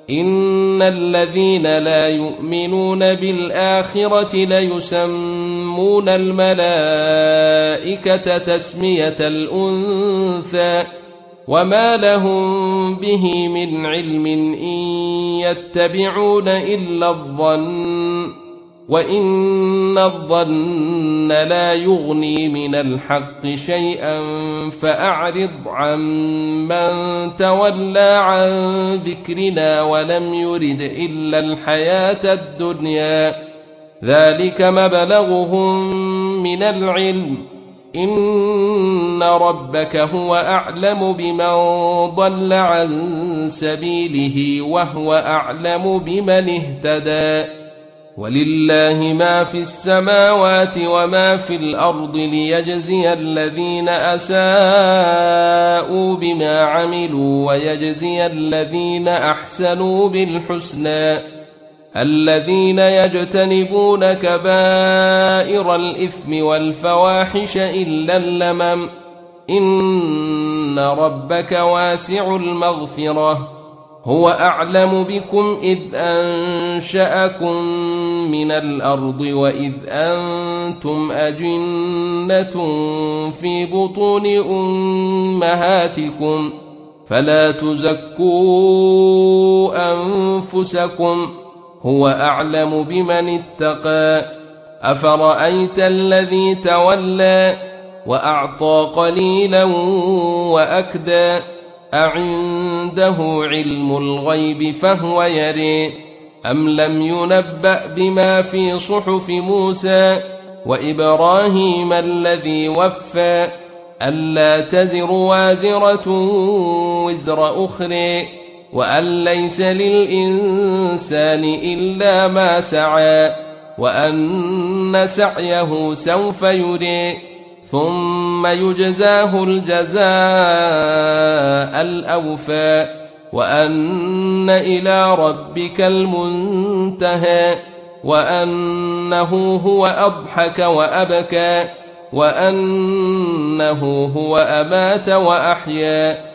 إن الذين لا يؤمنون بالآخرة ليسمون الملائكة تسمية الأنثى وما لهم به من علم إن يتبعون إلا الظن وإن الظن لا يغني من الحق شيئا فأعرض عن من تولى عن ذكرنا ولم يرد إلا الحياة الدنيا ذلك مبلغهم من العلم إن ربك هو أعلم بمن ضل عن سبيله وهو أعلم بمن اهتدى ولله ما في السماوات وما في الأرض ليجزي الذين أساءوا بما عملوا ويجزي الذين أحسنوا بالحسنى الذين يجتنبون كبائر الإثم والفواحش إلا اللمم إن ربك واسع المغفرة هو أعلم بكم إذ أنشأكم من الأرض وإذ أنتم أجنة في بطون أمهاتكم فلا تزكوا أنفسكم هو أعلم بمن اتقى أفرأيت الذي تولى وأعطى قليلا وأكدى أعنده علم الغيب فهو يري أم لم ينبأ بما في صحف موسى وإبراهيم الذي وفى ألا تزر وازرة وزر أخرى وأن ليس للإنسان إلا ما سعى وأن سعيه سوف يري ثم يجزاه الجزاء الأوفى وأن إلى ربك المنتهى وأنه هو أضحك وأبكى وأنه هو أمات وأحيا